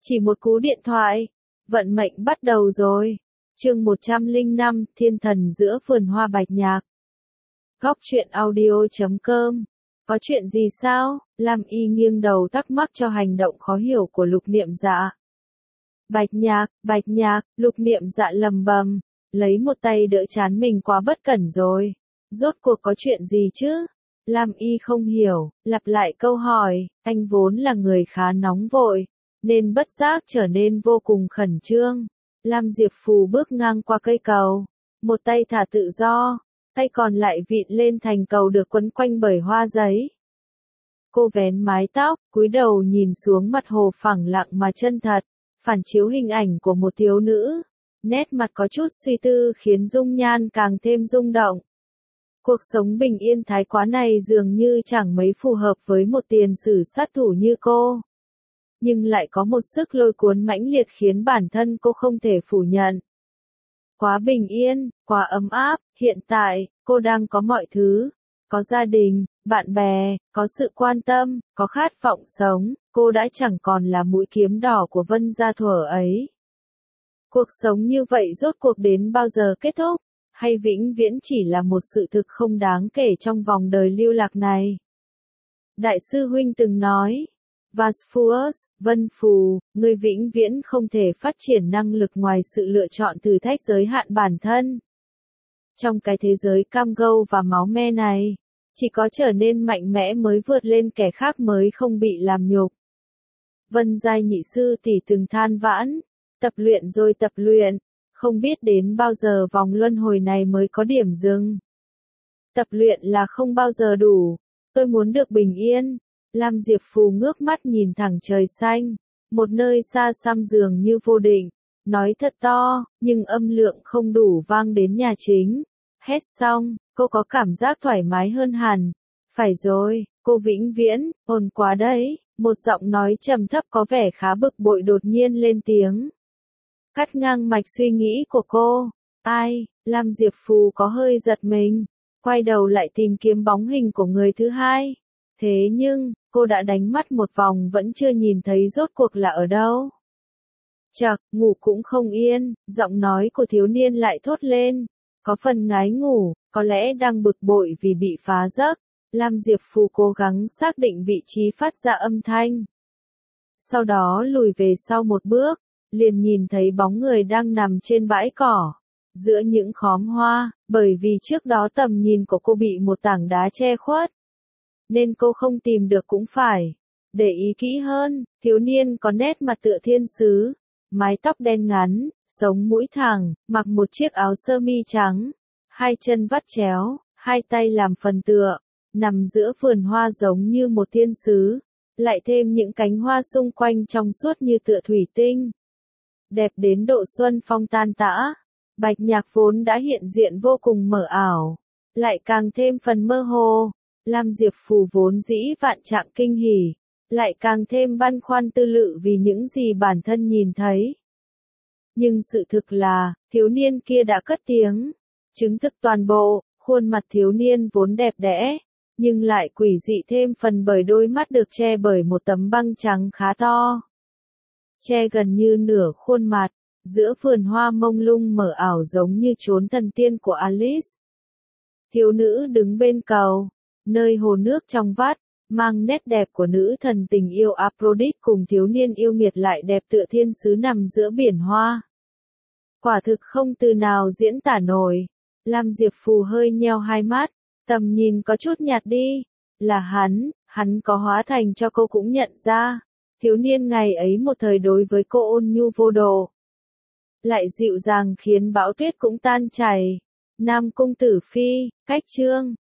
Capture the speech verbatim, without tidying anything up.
Chỉ một cú điện thoại, vận mệnh bắt đầu rồi. Chương một trăm lẻ năm, Thiên thần giữa vườn hoa bạch nhạc. Góc truyện audio chấm com. Có chuyện gì sao? Lam Y nghiêng đầu thắc mắc cho hành động khó hiểu của Lục Niệm Dạ. Bạch nhạc, bạch nhạc, Lục Niệm Dạ lầm bầm, lấy một tay đỡ trán mình quá bất cẩn rồi. Rốt cuộc có chuyện gì chứ? Lam Y không hiểu, lặp lại câu hỏi, anh vốn là người khá nóng vội, nên bất giác trở nên vô cùng khẩn trương. Lam Diệp Phù bước ngang qua cây cầu, một tay thả tự do, tay còn lại vịn lên thành cầu được quấn quanh bởi hoa giấy. Cô vén mái tóc, cúi đầu nhìn xuống mặt hồ phẳng lặng mà chân thật, phản chiếu hình ảnh của một thiếu nữ. Nét mặt có chút suy tư khiến dung nhan càng thêm rung động. Cuộc sống bình yên thái quá này dường như chẳng mấy phù hợp với một tiền sử sát thủ như cô. Nhưng lại có một sức lôi cuốn mãnh liệt khiến bản thân cô không thể phủ nhận. Quá bình yên, quá ấm áp, hiện tại, cô đang có mọi thứ. Có gia đình, bạn bè, có sự quan tâm, có khát vọng sống, cô đã chẳng còn là mũi kiếm đỏ của Vân gia thuở ấy. Cuộc sống như vậy rốt cuộc đến bao giờ kết thúc? Hay vĩnh viễn chỉ là một sự thực không đáng kể trong vòng đời lưu lạc này? Đại sư huynh từng nói, Vasfuus, Vân Phù, người vĩnh viễn không thể phát triển năng lực ngoài sự lựa chọn thử thách giới hạn bản thân. Trong cái thế giới cam gâu và máu me này, chỉ có trở nên mạnh mẽ mới vượt lên kẻ khác mới không bị làm nhục. Vân Giai nhị sư tỷ từng than vãn, tập luyện rồi tập luyện, không biết đến bao giờ vòng luân hồi này mới có điểm dừng. Tập luyện là không bao giờ đủ, tôi muốn được bình yên. Lam Diệp Phù ngước mắt nhìn thẳng trời xanh, một nơi xa xăm dường như vô định, nói thật to, nhưng âm lượng không đủ vang đến nhà chính. Hét xong, cô có cảm giác thoải mái hơn hẳn. Phải rồi, cô vĩnh viễn, ồn quá đấy, một giọng nói trầm thấp có vẻ khá bực bội đột nhiên lên tiếng. Cắt ngang mạch suy nghĩ của cô. Ai? Lam Diệp Phù có hơi giật mình, quay đầu lại tìm kiếm bóng hình của người thứ hai. Thế nhưng, cô đã đánh mắt một vòng vẫn chưa nhìn thấy rốt cuộc là ở đâu. Chậc, ngủ cũng không yên, giọng nói của thiếu niên lại thốt lên. Có phần ngái ngủ, có lẽ đang bực bội vì bị phá giấc. Lam Diệp Phù cố gắng xác định vị trí phát ra âm thanh. Sau đó lùi về sau một bước, liền nhìn thấy bóng người đang nằm trên bãi cỏ, giữa những khóm hoa, bởi vì trước đó tầm nhìn của cô bị một tảng đá che khuất. Nên cô không tìm được cũng phải. Để ý kỹ hơn, thiếu niên có nét mặt tựa thiên sứ, mái tóc đen ngắn, sống mũi thẳng, mặc một chiếc áo sơ mi trắng, hai chân vắt chéo, hai tay làm phần tựa, nằm giữa vườn hoa giống như một thiên sứ, lại thêm những cánh hoa xung quanh trong suốt như tựa thủy tinh. Đẹp đến độ xuân phong tan tã, bạch nhạc vốn đã hiện diện vô cùng mờ ảo, lại càng thêm phần mơ hồ. Lam Diệp Phù vốn dĩ vạn trạng kinh hỉ, lại càng thêm băn khoăn tư lự vì những gì bản thân nhìn thấy. Nhưng sự thực là, thiếu niên kia đã cất tiếng, chứng thực toàn bộ, khuôn mặt thiếu niên vốn đẹp đẽ, nhưng lại quỷ dị thêm phần bởi đôi mắt được che bởi một tấm băng trắng khá to. Che gần như nửa khuôn mặt, giữa vườn hoa mông lung mở ảo giống như chốn thần tiên của Alice. Thiếu nữ đứng bên cầu, nơi hồ nước trong vắt, mang nét đẹp của nữ thần tình yêu Aphrodite cùng thiếu niên yêu nghiệt lại đẹp tựa thiên sứ nằm giữa biển hoa. Quả thực không từ nào diễn tả nổi. Lam Diệp Phù hơi nheo hai mắt, tầm nhìn có chút nhạt đi. Là hắn, hắn có hóa thành cho cô cũng nhận ra. Thiếu niên ngày ấy một thời đối với cô ôn nhu vô độ, lại dịu dàng khiến bão tuyết cũng tan chảy. Nam Cung Tử Phi, cách chương.